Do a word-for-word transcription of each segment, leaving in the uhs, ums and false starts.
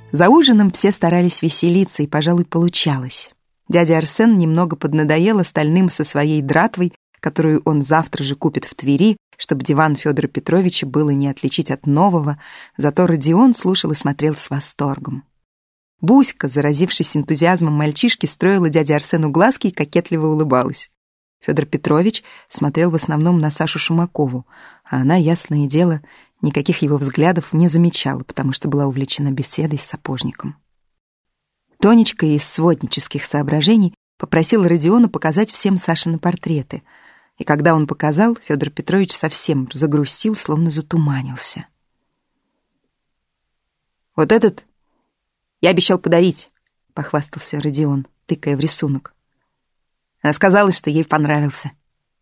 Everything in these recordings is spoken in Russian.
За ужином все старались веселиться, и, пожалуй, получалось. Дядя Арсен немного поднадоел остальным со своей дратвой, которую он завтра же купит в Твери, чтобы диван Федора Петровича было не отличить от нового, зато Родион слушал и смотрел с восторгом. Буська, заразившись энтузиазмом мальчишки, строила дяде Арсену глазки и кокетливо улыбалась. Федор Петрович смотрел в основном на Сашу Шумакову, а она, ясное дело, никаких его взглядов не замечала, потому что была увлечена беседой с сапожником. Тонечка из своднических соображений попросила Родиона показать всем Сашины портреты, и когда он показал, Федор Петрович совсем загрустил, словно затуманился. «Вот этот я обещал подарить», — похвастался Родион, тыкая в рисунок. Она сказала, что ей понравился.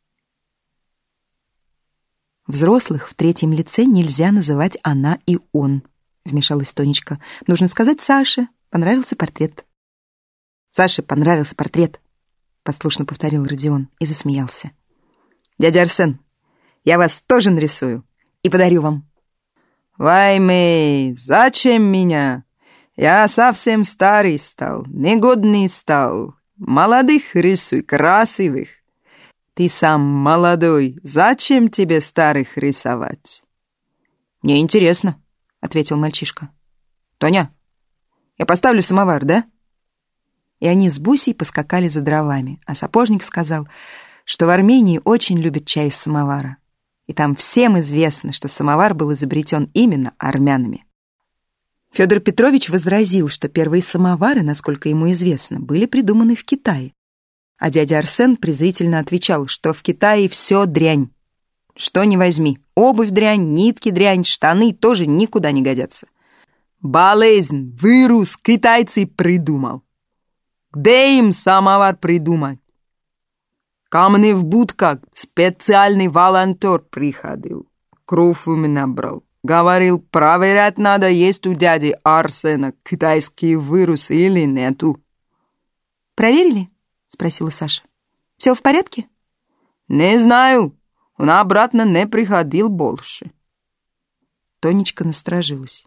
«Взрослых в третьем лице нельзя называть «она» и «он», — вмешалась Тонечка. «Нужно сказать Саше. Понравился портрет». «Саше понравился портрет», — послушно повторил Родион и засмеялся. «Дядя Арсен, я вас тоже нарисую и подарю вам». «Ваймей, зачем меня? Я совсем старый стал, негодный стал. Молодых рисуй, красивых. Ты сам молодой, зачем тебе старых рисовать?» «Мне интересно», — ответил мальчишка. «Тоня, я поставлю самовар, да?» И они с Бусей поскакали за дровами, а сапожник сказал, что в Армении очень любят чай из самовара. И там всем известно, что самовар был изобретен именно армянами. Федор Петрович возразил, что первые самовары, насколько ему известно, были придуманы в Китае. А дядя Арсен презрительно отвечал, что в Китае все дрянь. Что ни возьми, обувь дрянь, нитки дрянь, штаны тоже никуда не годятся. Болезнь, вирус китайцы придумал. Где им самовар придумать? Ко мне в будках специальный волонтер приходил, кровь у меня брал. Говорил, проверять надо, есть у дяди Арсена китайский вирус или нету. «Проверили?» — спросила Саша. «Все в порядке?» «Не знаю. Он обратно не приходил больше». Тонечка насторожилась.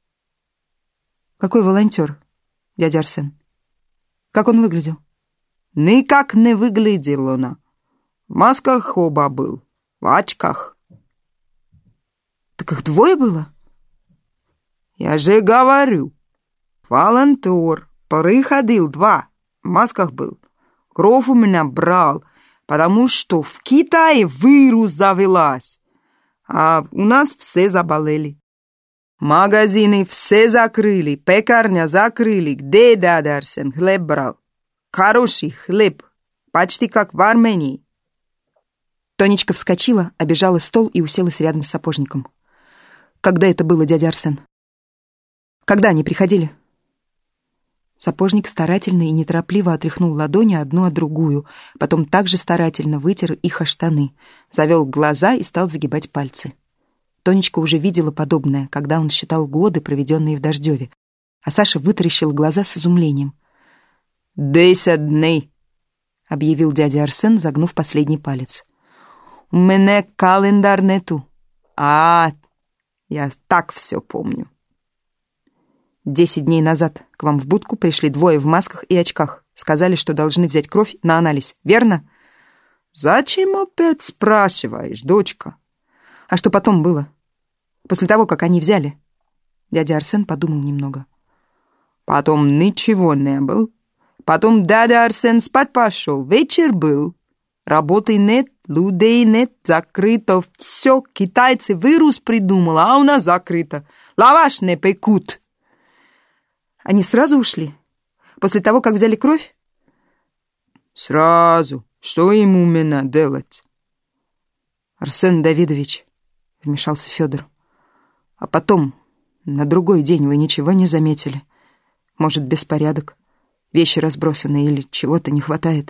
«Какой волонтер, дядя Арсен? Как он выглядел?» «Никак не выглядел он. В масках оба был, в очках». «Так их двое было?» «Я же говорю, волонтер приходил два, в масках был. Кровь у меня брал, потому что в Китае вирус завелась, а у нас все заболели. Магазины все закрыли, пекарня закрыли. Где дядя Арсен хлеб брал? Хороший хлеб, почти как в Армении». Тонечка вскочила, обежала стол и уселась рядом с сапожником. «Когда это было, дядя Арсен? Когда они приходили?» Сапожник старательно и неторопливо отряхнул ладони одну от другую, потом также старательно вытер их о штаны, завел глаза и стал загибать пальцы. Тонечка уже видела подобное, когда он считал годы, проведенные в Дождеве, а Саша вытаращил глаза с изумлением. «Десять дней», — объявил дядя Арсен, загнув последний палец. «У меня календарь нету. А, я так все помню». «Десять дней назад к вам в будку пришли двое в масках и очках. Сказали, что должны взять кровь на анализ. Верно?» «Зачем опять спрашиваешь, дочка?» «А что потом было? После того, как они взяли?» Дядя Арсен подумал немного. «Потом ничего не было. Потом дядя Арсен спать пошел. Вечер был. Работы нет, людей нет, закрыто. Все, китайцы вирус придумали, а у нас закрыто. Лаваш не пекут». «Они сразу ушли? После того, как взяли кровь?» «Сразу. Что им у меня делать?» «Арсен Давидович», — вмешался Федор. «А потом, на другой день вы ничего не заметили? Может, беспорядок, вещи разбросаны или чего-то не хватает?»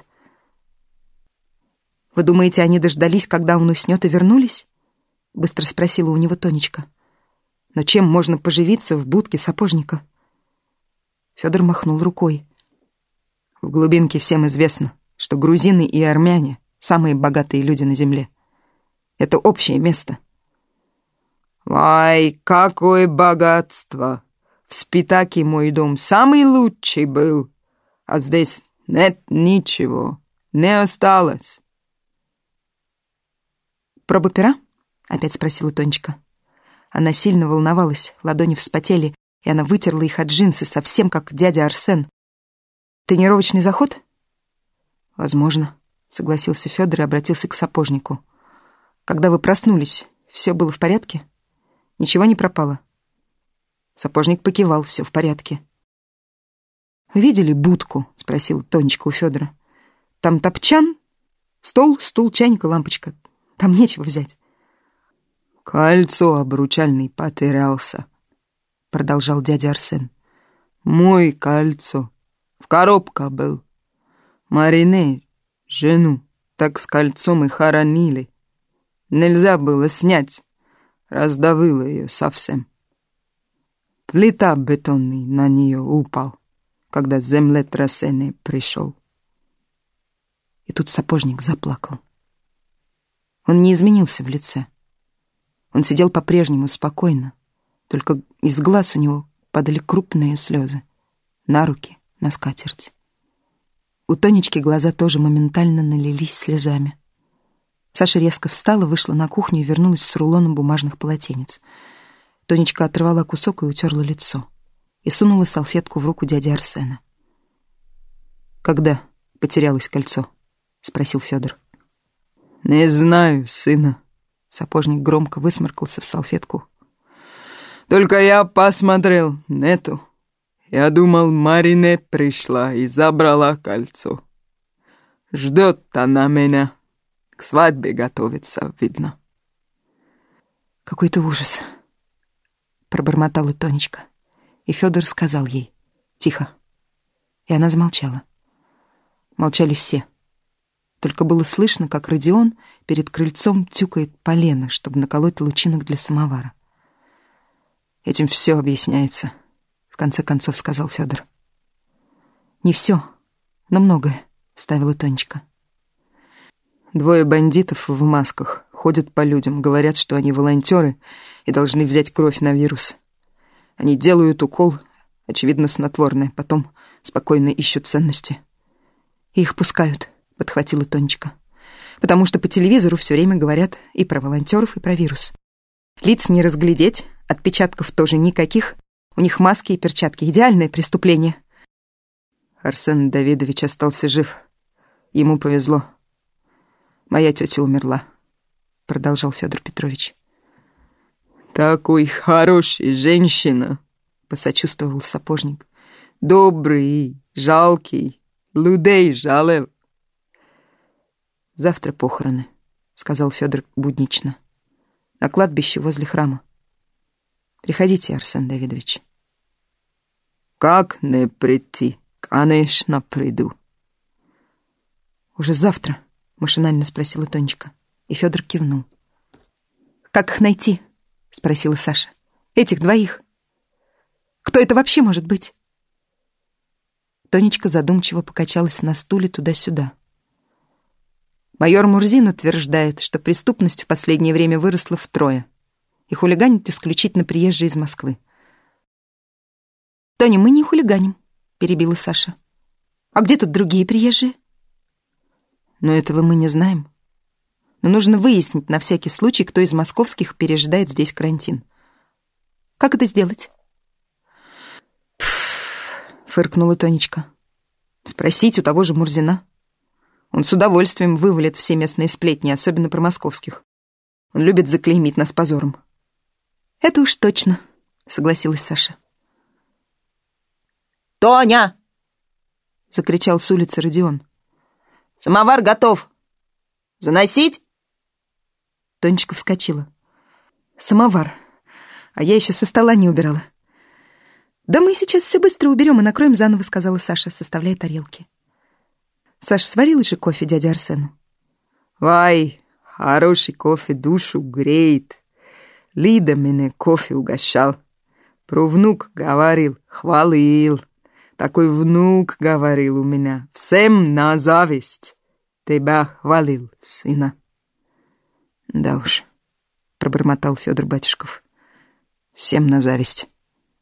«Вы думаете, они дождались, когда он уснет, и вернулись?» — быстро спросила у него Тонечка. «Но чем можно поживиться в будке сапожника?» Федор махнул рукой. «В глубинке всем известно, что грузины и армяне — самые богатые люди на земле. Это общее место». «Вай, какое богатство! В Спитаке мой дом самый лучший был, а здесь нет ничего, не осталось. «Проба пера?» — опять спросила Тонечка. Она сильно волновалась, ладони вспотели, и она вытерла их от джинсы, совсем как дядя Арсен. «Тренировочный заход?» «Возможно», — согласился Федор и обратился к сапожнику. «Когда вы проснулись, все было в порядке? Ничего не пропало?» Сапожник покивал, все в порядке. «Видели будку?» — спросила Тонечка у Федора. «Там топчан, стол, стул, чайник и лампочка. Там нечего взять». «Кольцо обручальный потерялся», — продолжал дядя Арсен. «Мой кольцо. В коробке был. Марине, жену, так с кольцом и хоронили. Нельзя было снять, раздавило ее совсем. Плита бетонный на нее упал, когда землетрясение пришел». И тут сапожник заплакал. Он не изменился в лице. Он сидел по-прежнему спокойно, только из глаз у него падали крупные слезы. На руки, на скатерть. У Тонечки глаза тоже моментально налились слезами. Саша резко встала, вышла на кухню и вернулась с рулоном бумажных полотенец. Тонечка оторвала кусок и утерла лицо. И сунула салфетку в руку дяди Арсена. «Когда потерялось кольцо?» — спросил Федор. «Не знаю, сына». Сапожник громко высморкался в салфетку. «Только я посмотрел, нету. Я думал, Марине пришла и забрала кольцо. Ждет она меня. К свадьбе готовится, видно». «Какой-то ужас», — пробормотала Тонечка. И Федор сказал ей: «Тихо». И она замолчала. Молчали все. Только было слышно, как Родион перед крыльцом тюкает полено, чтобы наколоть лучинок для самовара. «Этим все объясняется», — в конце концов сказал Федор. «Не все, но многое», — вставила Тонечка. «Двое бандитов в масках ходят по людям, говорят, что они волонтеры и должны взять кровь на вирус. Они делают укол, очевидно, снотворное, потом спокойно ищут ценности. И их пускают», — подхватила Тонечка. «Потому что по телевизору все время говорят и про волонтеров, и про вирус. Лиц не разглядеть, отпечатков тоже никаких. У них маски и перчатки. Идеальное преступление». Арсен Давидович остался жив. Ему повезло. «Моя тетя умерла», — продолжал Федор Петрович. «Такой хороший женщина», — посочувствовал сапожник. «Добрый, жалкий, людей жалел». «Завтра похороны», — сказал Федор буднично. «На кладбище возле храма. Приходите, Арсен Давидович». «Как не прийти? Конечно, приду». «Уже завтра?» — машинально спросила Тонечка. И Федор кивнул. «Как их найти?» — спросила Саша. «Этих двоих. Кто это вообще может быть?» Тонечка задумчиво покачалась на стуле туда-сюда. «Майор Мурзин утверждает, что преступность в последнее время выросла втрое, и хулиганят исключительно приезжие из Москвы». «Тоня, мы не хулиганим», — перебила Саша. «А где тут другие приезжие?» «Но этого мы не знаем. Но нужно выяснить на всякий случай, кто из московских пережидает здесь карантин. Как это сделать?» «Пф», — фыркнула Тонечка. «Спросить у того же Мурзина. Он с удовольствием вывалит все местные сплетни, особенно про московских. Он любит заклеймить нас позором». «Это уж точно», — согласилась Саша. «Тоня!» — закричал с улицы Родион. «Самовар готов. Заносить?» Тонечка вскочила. «Самовар. А я еще со стола не убирала». «Да мы сейчас все быстро уберем и накроем заново», — сказала Саша, составляя тарелки. «Саша, сварилась же кофе дяде Арсену?» «Вай, хороший кофе душу греет. Лида меня кофе угощал. Про внук говорил, хвалил. Такой внук, говорил у меня, всем на зависть. Тебя хвалил, сына». «Да уж», — пробормотал Федор Батюшков. «Всем на зависть.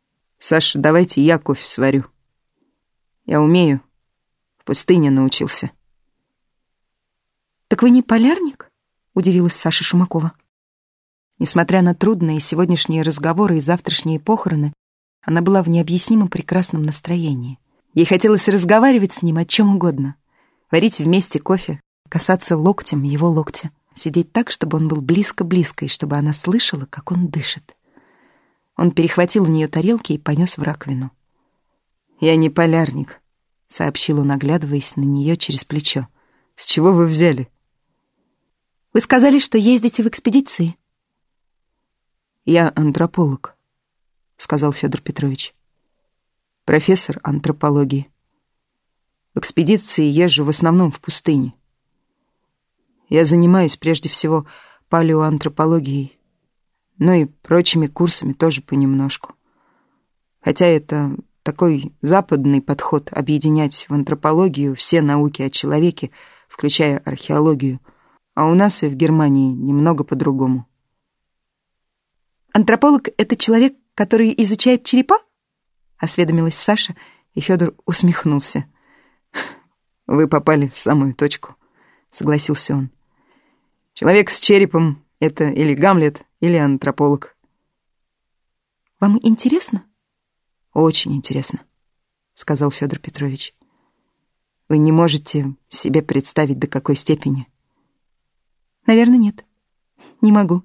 Саша, давайте я кофе сварю. Я умею. В пустыне научился. «Так вы не полярник?» — удивилась Саша Шумакова. Несмотря на трудные сегодняшние разговоры и завтрашние похороны, она была в необъяснимо прекрасном настроении. Ей хотелось разговаривать с ним о чем угодно. Варить вместе кофе, касаться локтем его локтя, сидеть так, чтобы он был близко-близко, и чтобы она слышала, как он дышит. Он перехватил у нее тарелки и понес в раковину. «Я не полярник», — сообщил он, оглядываясь на нее через плечо. «С чего вы взяли?» «Вы сказали, что ездите в экспедиции». «Я антрополог», — сказал Федор Петрович. «Профессор антропологии. В экспедиции езжу в основном в пустыне. Я занимаюсь прежде всего палеоантропологией, но и прочими курсами тоже понемножку. Хотя это такой западный подход — объединять в антропологию все науки о человеке, включая археологию, а у нас и в Германии немного по-другому». «Антрополог — это человек, который изучает черепа?» — осведомилась Саша, и Федор усмехнулся. «Вы попали в самую точку», — согласился он. «Человек с черепом — это или Гамлет, или антрополог». «Вам интересно?» «Очень интересно», — сказал Федор Петрович. «Вы не можете себе представить, до какой степени». «Наверное, нет. Не могу».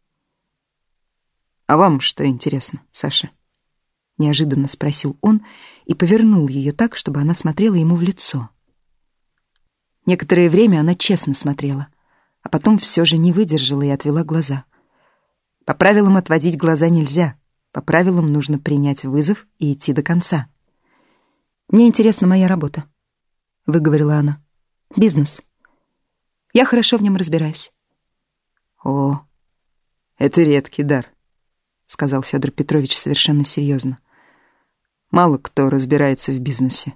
«А вам что интересно, Саша?» — неожиданно спросил он и повернул ее так, чтобы она смотрела ему в лицо. Некоторое время она честно смотрела, а потом все же не выдержала и отвела глаза. По правилам отводить глаза нельзя, по правилам нужно принять вызов и идти до конца. «Мне интересна моя работа», — выговорила она. «Бизнес. Я хорошо в нем разбираюсь». «О, это редкий дар», — сказал Федор Петрович совершенно серьезно. «Мало кто разбирается в бизнесе».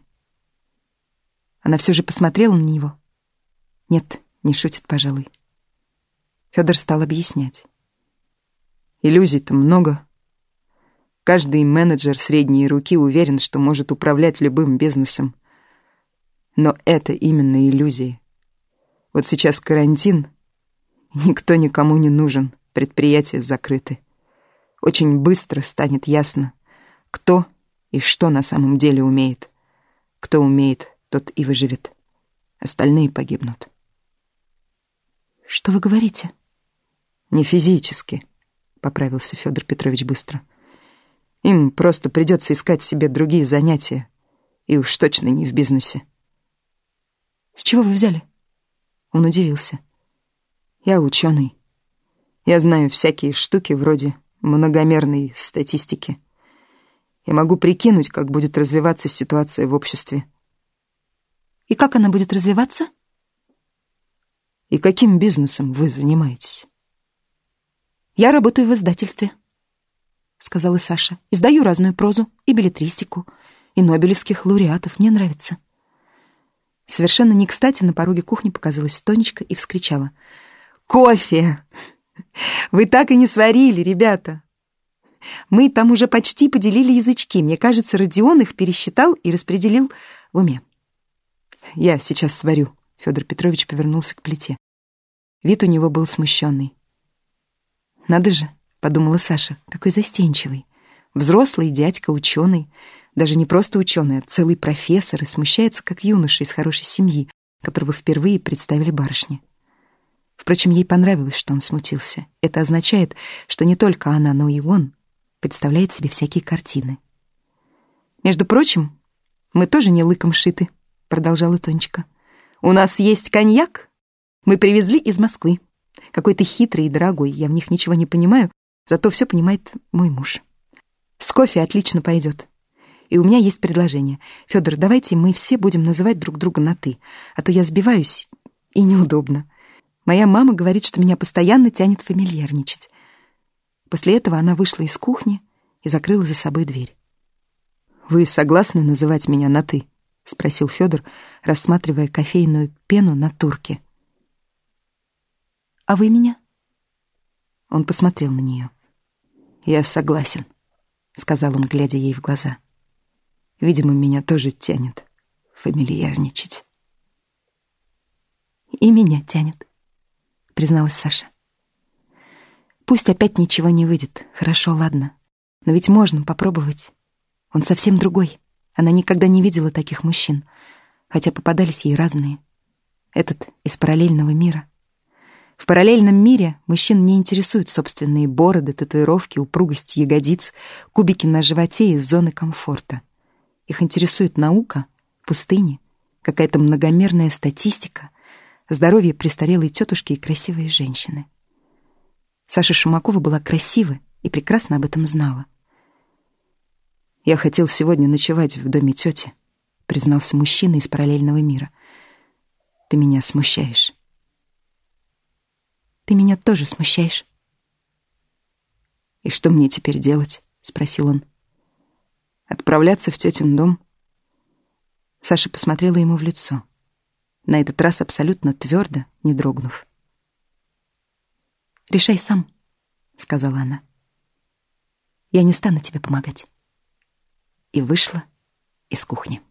Она все же посмотрела на него. Нет, не шутит, пожалуй. Федор стал объяснять. «Иллюзий-то много. Каждый менеджер средней руки уверен, что может управлять любым бизнесом. Но это именно иллюзии. Вот сейчас карантин, никто никому не нужен, предприятия закрыты. Очень быстро станет ясно, кто и что на самом деле умеет. Кто умеет, тот и выживет. Остальные погибнут». «Что вы говорите?» «Не физически», — поправился Федор Петрович быстро. «Им просто придется искать себе другие занятия, и уж точно не в бизнесе». «С чего вы взяли?» Он удивился. «Я ученый. Я знаю всякие штуки вроде многомерной статистики. Я могу прикинуть, как будет развиваться ситуация в обществе». «И как она будет развиваться?» «И каким бизнесом вы занимаетесь?» «Я работаю в издательстве», — сказала Саша. «Издаю разную прозу и беллетристику, и нобелевских лауреатов. Мне нравится». Совершенно не кстати на пороге кухни показалась Тонечка и вскричала: «Кофе! Вы так и не сварили, ребята! Мы там уже почти поделили язычки. Мне кажется, Родион их пересчитал и распределил в уме». «Я сейчас сварю». Федор Петрович повернулся к плите. Вид у него был смущенный. «Надо же», — подумала Саша, — «какой застенчивый. Взрослый дядька, ученый. Даже не просто ученый, а целый профессор, и смущается, как юноша из хорошей семьи, которого впервые представили барышне». Впрочем, ей понравилось, что он смутился. Это означает, что не только она, но и он представляет себе всякие картины. «Между прочим, мы тоже не лыком шиты», — продолжала Тонечка. «У нас есть коньяк. Мы привезли из Москвы. Какой-то хитрый и дорогой. Я в них ничего не понимаю, зато все понимает мой муж. С кофе отлично пойдет. И у меня есть предложение. Федор, давайте мы все будем называть друг друга на «ты», а то я сбиваюсь, и неудобно. Моя мама говорит, что меня постоянно тянет фамильярничать». После этого она вышла из кухни и закрыла за собой дверь. «Вы согласны называть меня на «ты»?» — спросил Федор, рассматривая кофейную пену на турке. «А вы меня?» Он посмотрел на нее. «Я согласен», — сказал он, глядя ей в глаза. «Видимо, меня тоже тянет фамильярничать». «И меня тянет», — призналась Саша. «Пусть опять ничего не выйдет. Хорошо, ладно. Но ведь можно попробовать. Он совсем другой. Она никогда не видела таких мужчин, хотя попадались ей разные. Этот из параллельного мира. В параллельном мире мужчин не интересуют собственные бороды, татуировки, упругость ягодиц, кубики на животе и зоны комфорта. Их интересует наука, пустыни, какая-то многомерная статистика, здоровье престарелой тетушки и красивые женщины. Саша Шумакова была красива и прекрасно об этом знала. «Я хотел сегодня ночевать в доме тети», — признался мужчина из параллельного мира. «Ты меня смущаешь». «Ты меня тоже смущаешь». «И что мне теперь делать?» — спросил он. «Отправляться в тетин дом?» Саша посмотрела ему в лицо, на этот раз абсолютно твердо, не дрогнув. «Решай сам», — сказала она. «Я не стану тебе помогать». И вышла из кухни.